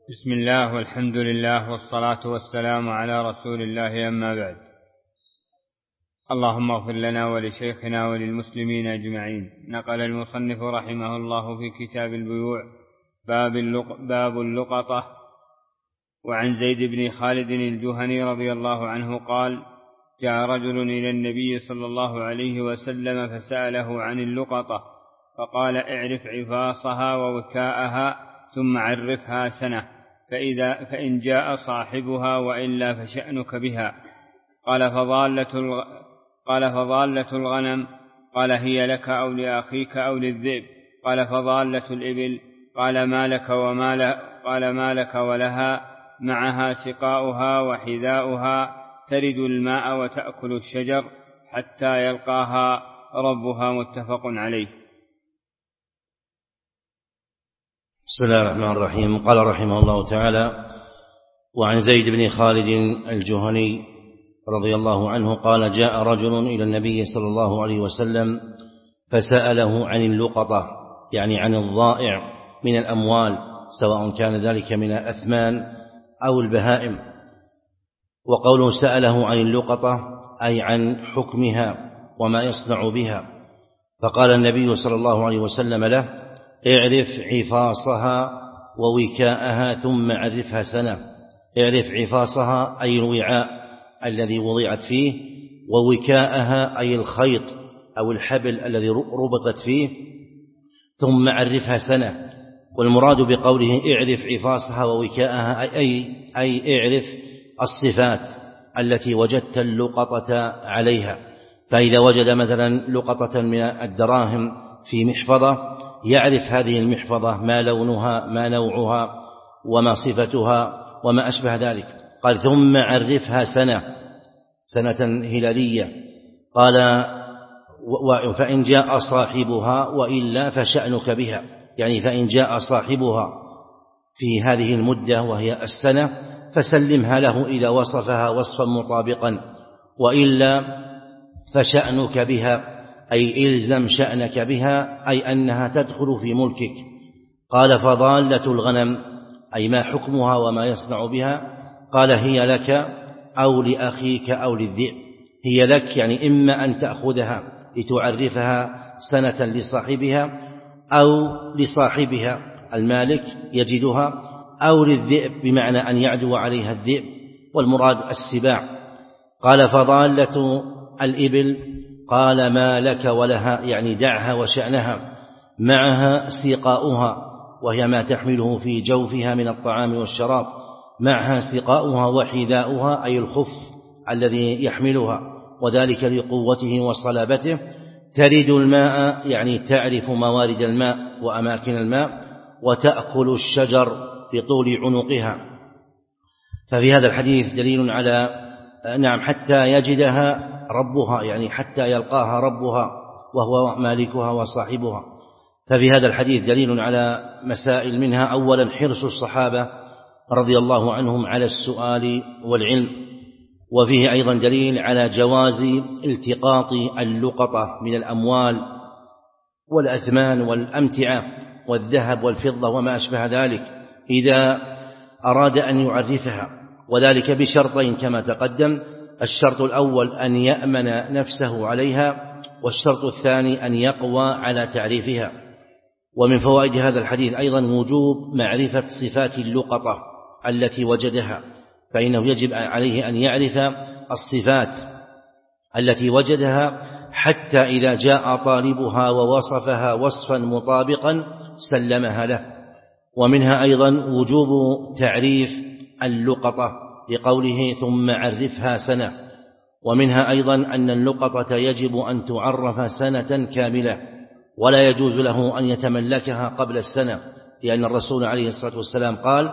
بسم الله والحمد لله والصلاة والسلام على رسول الله، أما بعد. اللهم اغفر لنا ولشيخنا وللمسلمين أجمعين. نقل المصنف رحمه الله في كتاب البيوع باب اللقطة. وعن زيد بن خالد الجهني رضي الله عنه قال: جاء رجل إلى النبي صلى الله عليه وسلم فسأله عن اللقطة، فقال: اعرف عفاصها ووكاءها ثم عرفها سنة، فإن جاء صاحبها وإلا فشأنك بها. قال: فضالة الغنم؟ قال: هي لك أو لأخيك أو للذئب؟ قال: فضالة الإبل؟ قال: ما لك ولها؟ معها سقاؤها وحذاؤها، ترد الماء وتأكل الشجر حتى يلقاها ربها. متفق عليه. بسم الله الرحمن الرحيم. قال رحمه الله تعالى: وعن زيد بن خالد الجهني رضي الله عنه قال: جاء رجل إلى النبي صلى الله عليه وسلم فسأله عن اللقطة، يعني عن الضائع من الأموال، سواء كان ذلك من الأثمان أو البهائم. وقوله سأله عن اللقطة أي عن حكمها وما يصنع بها. فقال النبي صلى الله عليه وسلم له: اعرف عفاصها ووكاءها ثم عرفها سنة. اعرف عفاصها أي الوعاء الذي وضعت فيه، ووكاءها أي الخيط أو الحبل الذي ربطت فيه، ثم عرفها سنة. والمراد بقوله اعرف عفاصها ووكاءها أي اعرف الصفات التي وجدت اللقطة عليها. فإذا وجد مثلا لقطة من الدراهم في محفظة، يعرف هذه المحفظة ما لونها، ما نوعها، وما صفتها، وما أشبه ذلك. قال: ثم عرفها سنة هلالية. قال: فإن جاء صاحبها وإلا فشأنك بها، يعني فإن جاء صاحبها في هذه المدة وهي السنة فسلمها له إذا وصفها وصفا مطابقا، وإلا فشأنك بها أي إلزم شأنك بها، أي أنها تدخل في ملكك. قال: فضالة الغنم أي ما حكمها وما يصنع بها؟ قال: هي لك أو لأخيك أو للذئب. هي لك يعني إما أن تأخذها لتعرفها سنة لصاحبها، أو لصاحبها المالك يجدها، أو للذئب بمعنى أن يعدو عليها الذئب، والمراد السباع. قال: فضالة الإبل؟ قال: ما لك ولها، يعني دعها وشأنها. معها سقاؤها وهي ما تحمله في جوفها من الطعام والشراب. معها سقاؤها وحذاؤها أي الخف الذي يحملها، وذلك لقوته وصلابته. ترد الماء يعني تعرف موارد الماء وأماكن الماء. وتأكل الشجر بطول عنقها. ففي هذا الحديث دليل على حتى يجدها ربها، يعني حتى يلقاها ربها وهو مالكها وصاحبها. ففي هذا الحديث دليل على مسائل، منها أولا حرص الصحابة رضي الله عنهم على السؤال والعلم. وفيه أيضا دليل على جواز التقاط اللقطة من الأموال والأثمان والأمتعة والذهب والفضة وما أشبه ذلك إذا أراد أن يعرفها، وذلك بشرطين كما تقدم: الشرط الأول أن يأمن نفسه عليها، والشرط الثاني أن يقوى على تعريفها. ومن فوائد هذا الحديث أيضا وجوب معرفة صفات اللقطة التي وجدها، فإنه يجب عليه أن يعرف الصفات التي وجدها حتى إذا جاء طالبها ووصفها وصفا مطابقا سلمها له. ومنها أيضا وجوب تعريف اللقطة لقوله ثم عرفها سنة. ومنها أيضا أن اللقطة يجب أن تعرف سنة كاملة، ولا يجوز له أن يتملكها قبل السنة، لأن الرسول عليه الصلاة والسلام قال: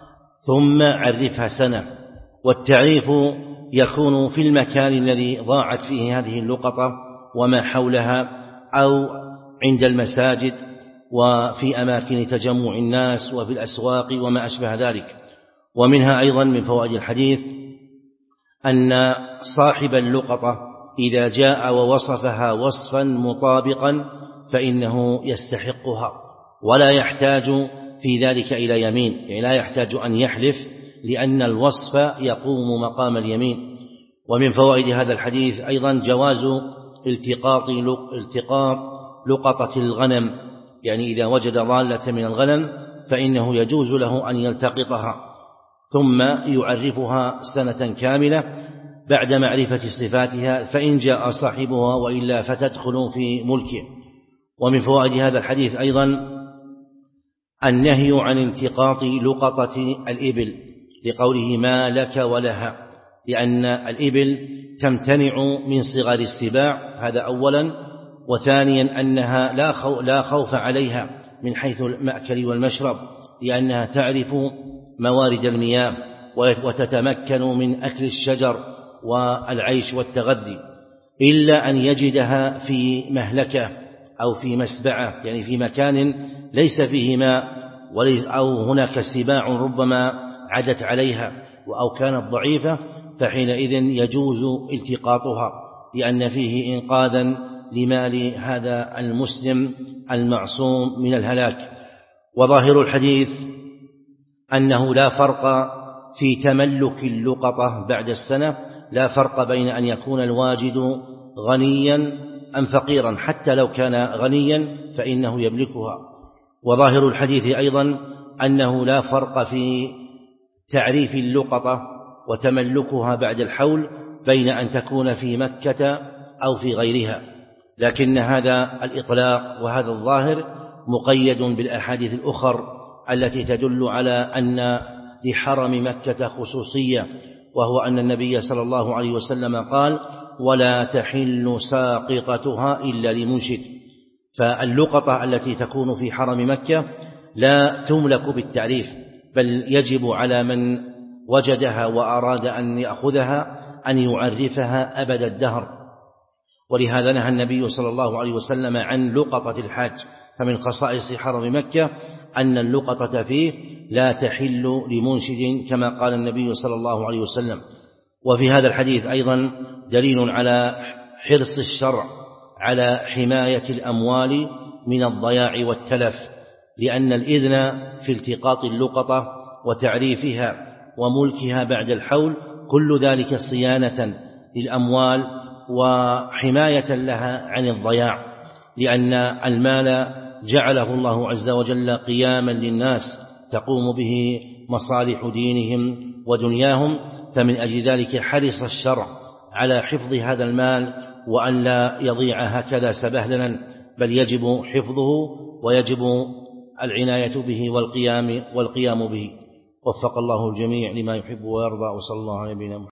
ثم عرفها سنة. والتعريف يكون في المكان الذي ضاعت فيه هذه اللقطة وما حولها، أو عند المساجد، وفي أماكن تجمع الناس، وفي الأسواق وما أشبه ذلك. ومنها أيضا من فوائد الحديث أن صاحب اللقطة إذا جاء ووصفها وصفا مطابقا فإنه يستحقها، ولا يحتاج في ذلك إلى يمين، يعني لا يحتاج أن يحلف لأن الوصف يقوم مقام اليمين. ومن فوائد هذا الحديث أيضا جواز التقاط لقطة الغنم، يعني إذا وجد ضالة من الغنم فإنه يجوز له أن يلتقطها ثم يعرفها سنة كاملة بعد معرفة صفاتها، فإن جاء صاحبها وإلا فتدخل في ملكه. ومن فوائد هذا الحديث أيضا النهي عن التقاط لقطة الإبل لقوله ما لك ولها، لأن الإبل تمتنع من صغار السباع، هذا أولا. وثانيا أنها لا خوف عليها من حيث المأكل والمشرب، لأنها تعرف موارد المياه وتتمكن من أكل الشجر والعيش والتغذي، إلا أن يجدها في مهلكة أو في مسبعة، يعني في مكان ليس فيه ماء أو هناك سباع ربما عدت عليها أو كانت ضعيفة، فحينئذ يجوز التقاطها لأن فيه إنقاذا لمال هذا المسلم المعصوم من الهلاك. وظاهر الحديث أنه لا فرق في تملك اللقطة بعد السنة، لا فرق بين أن يكون الواجد غنيا أم فقيرا، حتى لو كان غنيا فإنه يملكها. وظاهر الحديث أيضا أنه لا فرق في تعريف اللقطة وتملكها بعد الحول بين أن تكون في مكة أو في غيرها، لكن هذا الإطلاق وهذا الظاهر مقيد بالأحاديث الأخر التي تدل على أن لحرم مكة خصوصية، وهو أن النبي صلى الله عليه وسلم قال ولا تحل ساقطتها إلا لمنشد. فاللقطة التي تكون في حرم مكة لا تملك بالتعريف، بل يجب على من وجدها وأراد أن يأخذها أن يعرفها أبد الدهر. ولهذا نهى النبي صلى الله عليه وسلم عن لقطة الحاج، فمن خصائص حرم مكة أن اللقطة فيه لا تحل لمنشد كما قال النبي صلى الله عليه وسلم. وفي هذا الحديث أيضا دليل على حرص الشرع على حماية الأموال من الضياع والتلف، لأن الإذن في التقاط اللقطة وتعريفها وملكها بعد الحول كل ذلك صيانة للأموال وحماية لها عن الضياع، لأن المال جعله الله عز وجل قياما للناس تقوم به مصالح دينهم ودنياهم، فمن أجل ذلك حرص الشرع على حفظ هذا المال وأن لا يضيع هكذا سبهللا، بل يجب حفظه ويجب العناية به والقيام به. وفق الله الجميع لما يحب ويرضى، وصلى الله على نبينا محمد.